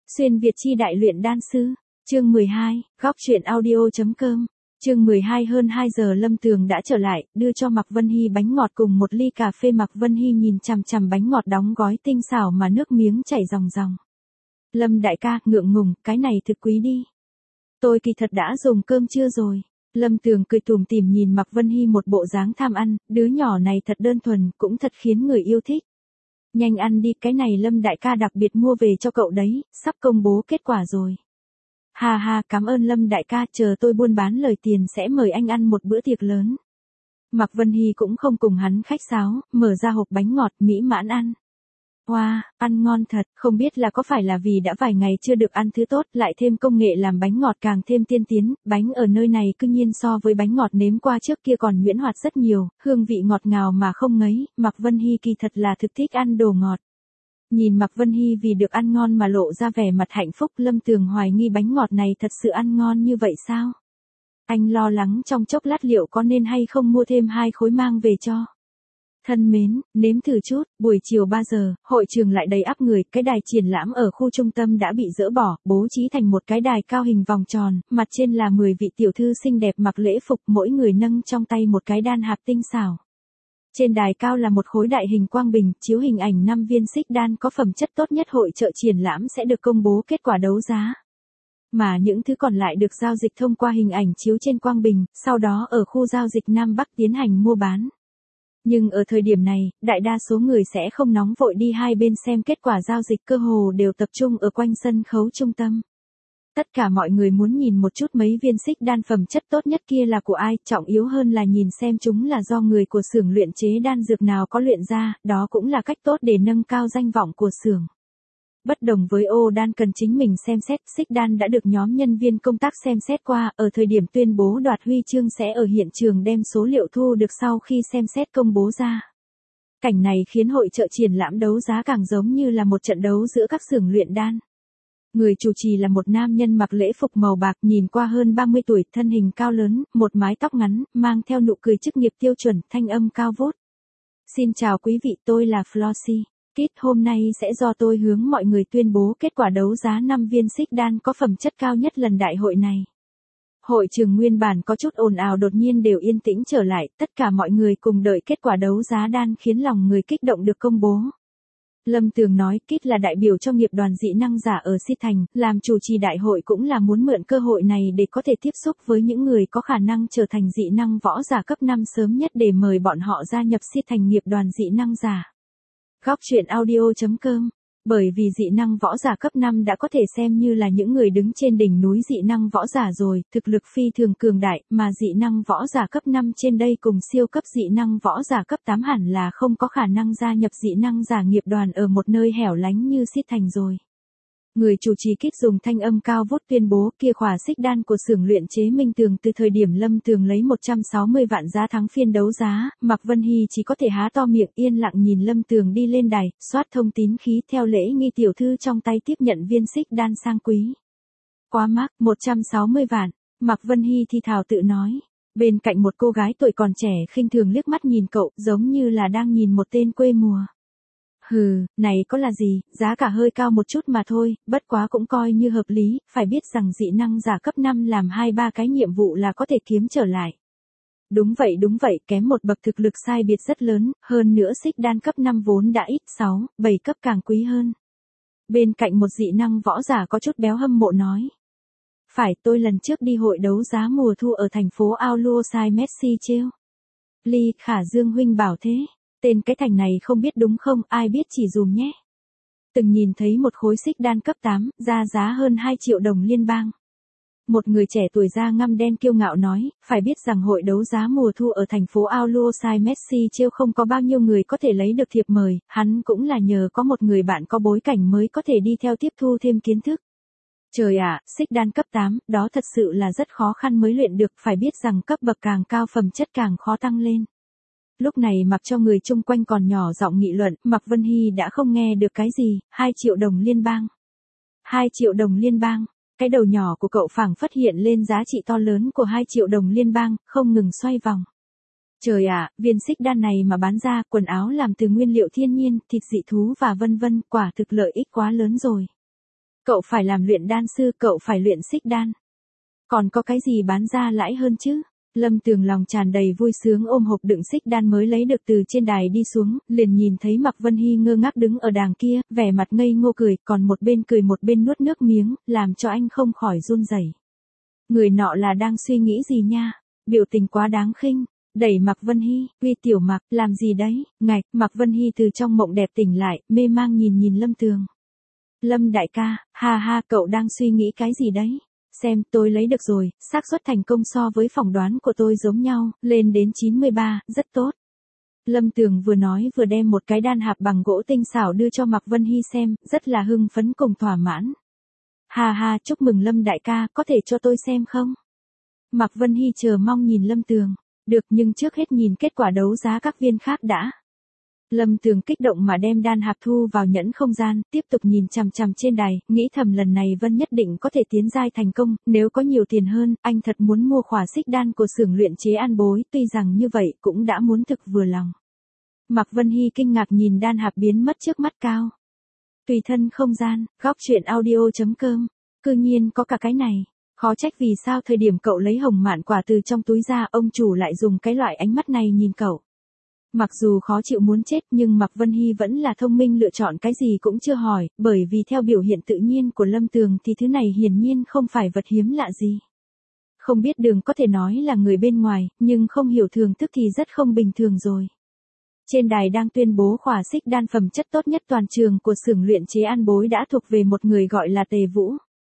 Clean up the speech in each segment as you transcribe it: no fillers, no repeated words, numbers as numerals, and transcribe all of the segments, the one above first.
Xuyên Việt chi đại luyện đan sư. Chương 12, góc truyện audio.com. Chương 12 hơn 2 giờ Lâm Tường đã trở lại, đưa cho Mạc Vân Hy bánh ngọt cùng một ly cà phê. Mạc Vân Hy nhìn chằm chằm bánh ngọt đóng gói tinh xảo mà nước miếng chảy ròng ròng. Lâm đại ca, ngượng ngùng, cái này thực quý đi. Tôi kỳ thật đã dùng cơm trưa rồi. Lâm Tường cười tủm tỉm nhìn Mạc Vân Hy một bộ dáng tham ăn, đứa nhỏ này thật đơn thuần, cũng thật khiến người yêu thích. Nhanh ăn đi, cái này Lâm đại ca đặc biệt mua về cho cậu đấy, sắp công bố kết quả rồi. Ha ha, cảm ơn Lâm đại ca, chờ tôi buôn bán lời tiền sẽ mời anh ăn một bữa tiệc lớn. Mạc Vân Hy cũng không cùng hắn khách sáo, mở ra hộp bánh ngọt mỹ mãn ăn. Wow, ăn ngon thật, không biết là có phải là vì đã vài ngày chưa được ăn thứ tốt, lại thêm công nghệ làm bánh ngọt càng thêm tiên tiến, bánh ở nơi này cư nhiên so với bánh ngọt nếm qua trước kia còn nhuyễn hoạt rất nhiều, hương vị ngọt ngào mà không ngấy. Mạc Vân Hy kỳ thật là thực thích ăn đồ ngọt. Nhìn Mạc Vân Hy vì được ăn ngon mà lộ ra vẻ mặt hạnh phúc, Lâm Tường hoài nghi bánh ngọt này thật sự ăn ngon như vậy sao? Anh lo lắng trong chốc lát liệu có nên hay không mua thêm 2 khối mang về cho. Thân mến, nếm thử chút. Buổi chiều 3 giờ, hội trường lại đầy ắp người, cái đài triển lãm ở khu trung tâm đã bị dỡ bỏ, bố trí thành một cái đài cao hình vòng tròn, mặt trên là 10 vị tiểu thư xinh đẹp mặc lễ phục, mỗi người nâng trong tay một cái đan hạp tinh xảo. Trên đài cao là một khối đại hình quang bình, chiếu hình ảnh 5 viên xích đan có phẩm chất tốt nhất hội chợ triển lãm sẽ được công bố kết quả đấu giá. Mà những thứ còn lại được giao dịch thông qua hình ảnh chiếu trên quang bình, sau đó ở khu giao dịch Nam Bắc tiến hành mua bán. Nhưng ở thời điểm này, đại đa số người sẽ không nóng vội đi hai bên xem kết quả giao dịch, cơ hồ đều tập trung ở quanh sân khấu trung tâm. Tất cả mọi người muốn nhìn một chút mấy viên xích đan phẩm chất tốt nhất kia là của ai, trọng yếu hơn là nhìn xem chúng là do người của xưởng luyện chế đan dược nào có luyện ra, đó cũng là cách tốt để nâng cao danh vọng của xưởng. Bất đồng với ô đan cần chính mình xem xét, xích đan đã được nhóm nhân viên công tác xem xét qua, ở thời điểm tuyên bố đoạt huy chương sẽ ở hiện trường đem số liệu thu được sau khi xem xét công bố ra. Cảnh này khiến hội chợ triển lãm đấu giá càng giống như là một trận đấu giữa các xưởng luyện đan. Người chủ trì là một nam nhân mặc lễ phục màu bạc, nhìn qua hơn 30 tuổi, thân hình cao lớn, một mái tóc ngắn, mang theo nụ cười chức nghiệp tiêu chuẩn, thanh âm cao vút. Xin chào quý vị, tôi là Flossie. Hôm nay sẽ do tôi hướng mọi người tuyên bố kết quả đấu giá 5 viên xích đan có phẩm chất cao nhất lần đại hội này. Hội trường nguyên bản có chút ồn ào đột nhiên đều yên tĩnh trở lại, tất cả mọi người cùng đợi kết quả đấu giá đan khiến lòng người kích động được công bố. Lâm Tường nói, Kit là đại biểu cho nghiệp đoàn dị năng giả ở Si Thành, làm chủ trì đại hội cũng là muốn mượn cơ hội này để có thể tiếp xúc với những người có khả năng trở thành dị năng võ giả cấp 5 sớm nhất để mời bọn họ gia nhập Si Thành nghiệp đoàn dị năng giả. Góc truyện audio.com. Bởi vì dị năng võ giả cấp 5 đã có thể xem như là những người đứng trên đỉnh núi dị năng võ giả rồi, thực lực phi thường cường đại, mà dị năng võ giả cấp 5 trên đây cùng siêu cấp dị năng võ giả cấp 8 hẳn là không có khả năng gia nhập dị năng giả nghiệp đoàn ở một nơi hẻo lánh như Si Thành rồi. Người chủ trì Kit dùng thanh âm cao vút tuyên bố kia khỏa xích đan của xưởng luyện chế Minh Tường từ thời điểm Lâm Tường lấy 160 vạn giá thắng phiên đấu giá, Mạc Vân Hy chỉ có thể há to miệng yên lặng nhìn Lâm Tường đi lên đài, soát thông tín khí theo lễ nghi tiểu thư trong tay tiếp nhận viên xích đan sang quý. Quá mắc, 160 vạn, Mạc Vân Hy thì thào tự nói. Bên cạnh một cô gái tuổi còn trẻ khinh thường liếc mắt nhìn cậu, giống như là đang nhìn một tên quê mùa. Hừ, này có là gì, giá cả hơi cao một chút mà thôi, bất quá cũng coi như hợp lý, phải biết rằng dị năng giả cấp 5 làm 2-3 cái nhiệm vụ là có thể kiếm trở lại. Đúng vậy, kém một bậc thực lực sai biệt rất lớn, hơn nữa xích đan cấp 5 vốn đã ít 6, 7 cấp càng quý hơn. Bên cạnh một dị năng võ giả có chút béo hâm mộ nói. Phải, tôi lần trước đi hội đấu giá mùa thu ở thành phố Auluosai Messi trêu. Ly Khả Dương huynh bảo thế. Tên cái thành này không biết đúng không, ai biết chỉ dùm nhé. Từng nhìn thấy một khối xích đan cấp 8, ra giá hơn 2 triệu đồng liên bang. Một người trẻ tuổi da ngăm đen kiêu ngạo nói, phải biết rằng hội đấu giá mùa thu ở thành phố Auluosai Messi trêu không có bao nhiêu người có thể lấy được thiệp mời, hắn cũng là nhờ có một người bạn có bối cảnh mới có thể đi theo tiếp thu thêm kiến thức. Trời ạ, xích đan cấp 8, đó thật sự là rất khó khăn mới luyện được, phải biết rằng cấp bậc càng cao phẩm chất càng khó tăng lên. Lúc này mặc cho người chung quanh còn nhỏ giọng nghị luận, Mạc Vân Hy đã không nghe được cái gì, 2 triệu đồng liên bang. 2 triệu đồng liên bang, cái đầu nhỏ của cậu phảng phất hiện lên giá trị to lớn của 2 triệu đồng liên bang, không ngừng xoay vòng. Trời ạ, viên xích đan này mà bán ra, quần áo làm từ nguyên liệu thiên nhiên, thịt dị thú và vân vân, quả thực lợi ích quá lớn rồi. Cậu phải làm luyện đan sư, cậu phải luyện xích đan. Còn có cái gì bán ra lãi hơn chứ? Lâm Tường lòng tràn đầy vui sướng ôm hộp đựng xích đan mới lấy được từ trên đài đi xuống, liền nhìn thấy Mạc Vân Hy ngơ ngác đứng ở đàng kia, vẻ mặt ngây ngô cười một bên nuốt nước miếng, làm cho anh không khỏi run rẩy. Người nọ là đang suy nghĩ gì nha? Biểu tình quá đáng khinh. Đẩy Mạc Vân Hy, uy tiểu Mạc, làm gì đấy? Ngạch, Mạc Vân Hy từ trong mộng đẹp tỉnh lại, mê mang nhìn Lâm Tường. Lâm đại ca, ha ha, cậu đang suy nghĩ cái gì đấy? Xem, tôi lấy được rồi, xác suất thành công so với phỏng đoán của tôi giống nhau, lên đến 93, rất tốt. Lâm Tường vừa nói vừa đem một cái đan hạp bằng gỗ tinh xảo đưa cho Mạc Vân Hy xem, rất là hưng phấn cùng thỏa mãn. Ha ha, chúc mừng Lâm đại ca, có thể cho tôi xem không? Mạc Vân Hy chờ mong nhìn Lâm Tường. Được, nhưng trước hết nhìn kết quả đấu giá các viên khác đã. Lâm Tường kích động mà đem đan hạp thu vào nhẫn không gian, tiếp tục nhìn chằm chằm trên đài, nghĩ thầm lần này Vân nhất định có thể tiến giai thành công, nếu có nhiều tiền hơn, anh thật muốn mua khỏa xích đan của xưởng luyện chế An Bối, tuy rằng như vậy cũng đã muốn thực vừa lòng. Mạc Vân Hy kinh ngạc nhìn đan hạp biến mất trước mắt cao. Tùy thân không gian, góc truyện audio.com, cư nhiên có cả cái này. Khó trách vì sao thời điểm cậu lấy hồng mạn quả từ trong túi ra, ông chủ lại dùng cái loại ánh mắt này nhìn cậu. Mặc dù khó chịu muốn chết nhưng Mạc Vân Hy vẫn là thông minh lựa chọn cái gì cũng chưa hỏi, bởi vì theo biểu hiện tự nhiên của Lâm Tường thì thứ này hiển nhiên không phải vật hiếm lạ gì. Không biết đường có thể nói là người bên ngoài, nhưng không hiểu thường thức thì rất không bình thường rồi. Trên đài đang tuyên bố khỏa xích đan phẩm chất tốt nhất toàn trường của xưởng luyện chế An Bối đã thuộc về một người gọi là Tề Vũ.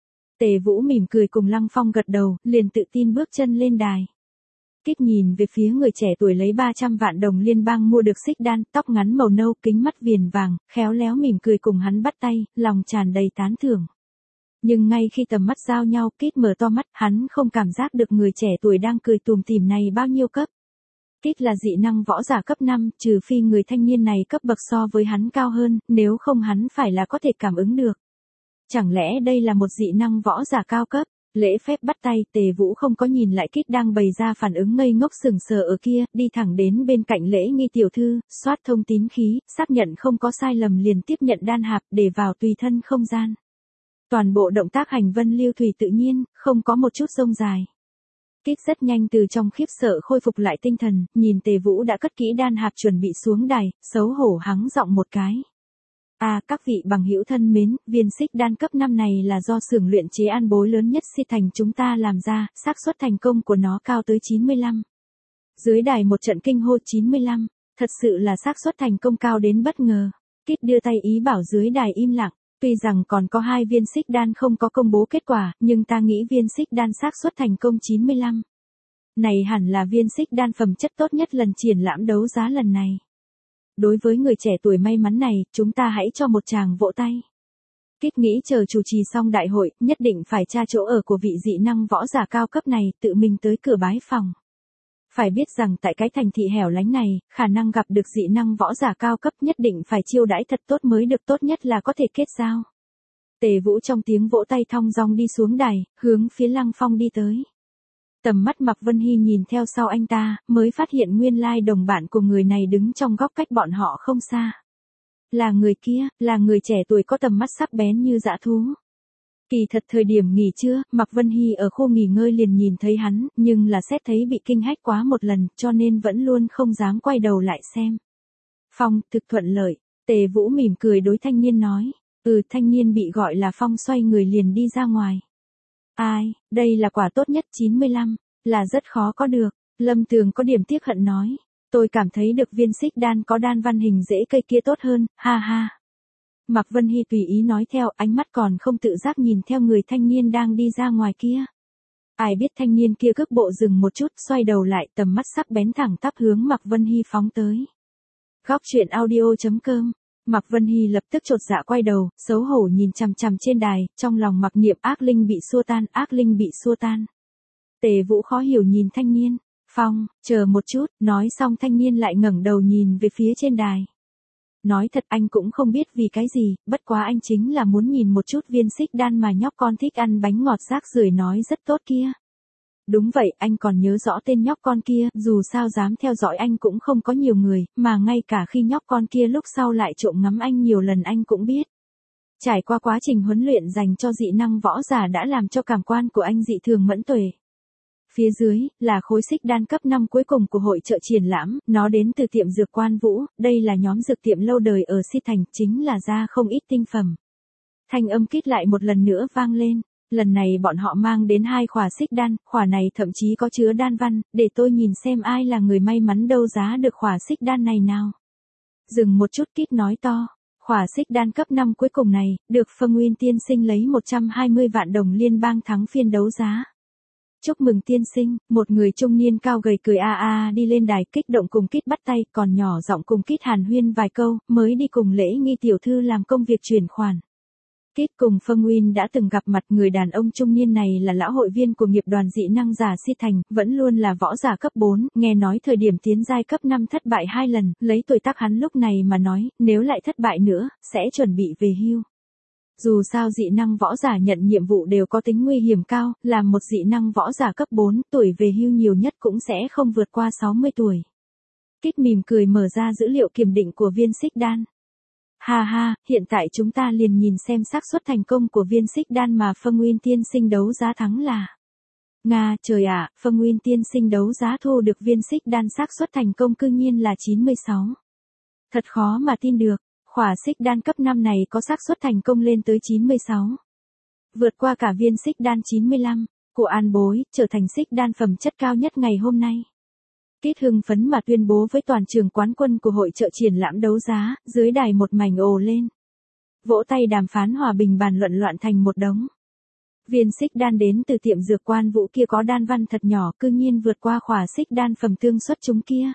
Tề Vũ mỉm cười cùng Lăng Phong gật đầu, liền tự tin bước chân lên đài. Kích nhìn về phía người trẻ tuổi lấy 300 vạn đồng liên bang mua được xích đan, tóc ngắn màu nâu, kính mắt viền vàng, khéo léo mỉm cười cùng hắn bắt tay, lòng tràn đầy tán thưởng. Nhưng ngay khi tầm mắt giao nhau, Kích mở to mắt, hắn không cảm giác được người trẻ tuổi đang cười tủm tỉm này bao nhiêu cấp. Kích là dị năng võ giả cấp 5, trừ phi người thanh niên này cấp bậc so với hắn cao hơn, nếu không hắn phải là có thể cảm ứng được. Chẳng lẽ đây là một dị năng võ giả cao cấp? Lễ phép bắt tay, Tề Vũ không có nhìn lại Kích đang bày ra phản ứng ngây ngốc sừng sờ ở kia, đi thẳng đến bên cạnh Lễ Nghi tiểu thư, soát thông tín khí, xác nhận không có sai lầm liền tiếp nhận đan hạp để vào tùy thân không gian. Toàn bộ động tác hành vân lưu thủy tự nhiên, không có một chút rông dài. Kích rất nhanh từ trong khiếp sợ khôi phục lại tinh thần, nhìn Tề Vũ đã cất kỹ đan hạp chuẩn bị xuống đài, xấu hổ hắng giọng một cái. À, các vị bằng hữu thân mến, viên xích đan cấp 5 này là do xưởng luyện chế An Bối lớn nhất Si Thành chúng ta làm ra, xác suất thành công của nó cao tới 95. Dưới đài một trận kinh hô 95, thật sự là xác suất thành công cao đến bất ngờ. Kích đưa tay ý bảo dưới đài im lặng, tuy rằng còn có 2 viên xích đan không có công bố kết quả, nhưng ta nghĩ viên xích đan xác suất thành công 95. Này hẳn là viên xích đan phẩm chất tốt nhất lần triển lãm đấu giá lần này. Đối với người trẻ tuổi may mắn này, chúng ta hãy cho một tràng vỗ tay. Kích nghĩ chờ chủ trì xong đại hội, nhất định phải tra chỗ ở của vị dị năng võ giả cao cấp này, tự mình tới cửa bái phòng. Phải biết rằng tại cái thành thị hẻo lánh này, khả năng gặp được dị năng võ giả cao cấp nhất định phải chiêu đãi thật tốt mới được, tốt nhất là có thể kết giao. Tề Vũ trong tiếng vỗ tay thong dong đi xuống đài, hướng phía Lăng Phong đi tới. Tầm mắt Mạc Vân Hy nhìn theo sau anh ta, mới phát hiện nguyên lai đồng bạn của người này đứng trong góc cách bọn họ không xa. Là người kia, là người trẻ tuổi có tầm mắt sắc bén như dã thú. Kỳ thật thời điểm nghỉ trưa, Mạc Vân Hy ở khu nghỉ ngơi liền nhìn thấy hắn, nhưng là xét thấy bị kinh hách quá một lần, cho nên vẫn luôn không dám quay đầu lại xem. Phong, thực thuận lợi, Tề Vũ mỉm cười đối thanh niên nói. Thanh niên bị gọi là Phong xoay người liền đi ra ngoài. Ai, đây là quả tốt nhất 95, là rất khó có được. Lâm Tường có điểm tiếc hận nói. Tôi cảm thấy được viên xích đan có đan văn hình rễ cây kia tốt hơn, ha ha. Mạc Vân Hy tùy ý nói theo, ánh mắt còn không tự giác nhìn theo người thanh niên đang đi ra ngoài kia. Ai biết thanh niên kia cước bộ dừng một chút, xoay đầu lại, tầm mắt sắc bén thẳng tắp hướng Mạc Vân Hy phóng tới. Góc truyện audio.com. Mạc Vân Hy lập tức chột dạ quay đầu, xấu hổ nhìn chằm chằm trên đài, trong lòng mặc niệm ác linh bị xua tan, ác linh bị xua tan. Tề Vũ khó hiểu nhìn thanh niên. Phong, chờ một chút, nói xong thanh niên lại ngẩng đầu nhìn về phía trên đài. Nói thật anh cũng không biết vì cái gì, bất quá anh chính là muốn nhìn một chút viên xích đan mà nhóc con thích ăn bánh ngọt rác rưởi nói rất tốt kia. Đúng vậy, anh còn nhớ rõ tên nhóc con kia, dù sao dám theo dõi anh cũng không có nhiều người, mà ngay cả khi nhóc con kia lúc sau lại trộm ngắm anh nhiều lần anh cũng biết. Trải qua quá trình huấn luyện dành cho dị năng võ giả đã làm cho cảm quan của anh dị thường mẫn tuệ. Phía dưới, là khối xích đan cấp 5 cuối cùng của hội chợ triển lãm, nó đến từ tiệm dược Quan Vũ, đây là nhóm dược tiệm lâu đời ở Si Thành, chính là ra không ít tinh phẩm. Thanh âm kít lại một lần nữa vang lên, lần này bọn họ mang đến 2 khỏa xích đan, khỏa này thậm chí có chứa đan văn, để tôi nhìn xem ai là người may mắn đấu giá được khỏa xích đan này nào. Dừng một chút kít nói to. Khỏa xích đan cấp 5 cuối cùng này, được Phong Nguyên tiên sinh lấy 120 vạn đồng liên bang thắng phiên đấu giá. Chúc mừng tiên sinh, một người trung niên cao gầy cười đi lên đài kích động cùng Kít bắt tay, còn nhỏ giọng cùng Kít hàn huyên vài câu, mới đi cùng Lễ Nghi tiểu thư làm công việc chuyển khoản. Kít cùng Phong Nguyên đã từng gặp mặt, người đàn ông trung niên này là lão hội viên của nghiệp đoàn dị năng giả Si Thành, vẫn luôn là võ giả cấp 4, nghe nói thời điểm tiến giai cấp 5 thất bại 2 lần, lấy tuổi tác hắn lúc này mà nói, nếu lại thất bại nữa, sẽ chuẩn bị về hưu. Dù sao dị năng võ giả nhận nhiệm vụ đều có tính nguy hiểm cao, làm một dị năng võ giả cấp 4, tuổi về hưu nhiều nhất cũng sẽ không vượt qua 60 tuổi. Kít mỉm cười mở ra dữ liệu kiểm định của viên xích đan. Ha ha, hiện tại chúng ta liền nhìn xem xác suất thành công của viên xích đan mà Phong Nguyên tiên sinh đấu giá thắng là. Nga, trời ạ, Phong Nguyên tiên sinh đấu giá thu được viên xích đan xác suất thành công cư nhiên là 96. Thật khó mà tin được, khỏa xích đan cấp 5 này có xác suất thành công lên tới 96. Vượt qua cả viên xích đan 95 của An Bối, trở thành xích đan phẩm chất cao nhất ngày hôm nay. Kít hưng phấn mà tuyên bố với toàn trường quán quân của hội chợ triển lãm đấu giá, dưới đài một mảnh ồ lên. Vỗ tay đàm phán hòa bình bàn luận loạn thành một đống. Viên xích đan đến từ tiệm dược Quan Vũ kia có đan văn thật nhỏ, cư nhiên vượt qua khỏa xích đan phẩm tương xuất chúng kia.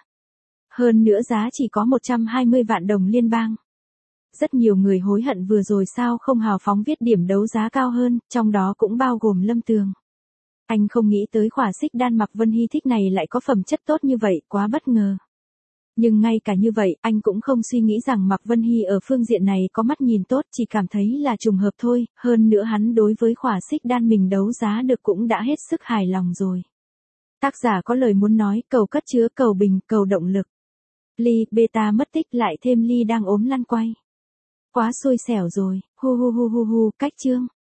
Hơn nữa giá chỉ có 120 vạn đồng liên bang. Rất nhiều người hối hận vừa rồi sao không hào phóng viết điểm đấu giá cao hơn, trong đó cũng bao gồm Lâm Tường. Anh không nghĩ tới khỏa xích đan Mạc Vân Hy thích này lại có phẩm chất tốt như vậy, quá bất ngờ. Nhưng ngay cả như vậy, anh cũng không suy nghĩ rằng Mạc Vân Hy ở phương diện này có mắt nhìn tốt, chỉ cảm thấy là trùng hợp thôi, hơn nữa hắn đối với khỏa xích đan mình đấu giá được cũng đã hết sức hài lòng rồi. Tác giả có lời muốn nói, cầu cất chứa, cầu bình, cầu động lực. Ly, beta mất tích lại thêm Ly đang ốm lăn quay. Quá xui xẻo rồi, hu, cách chương.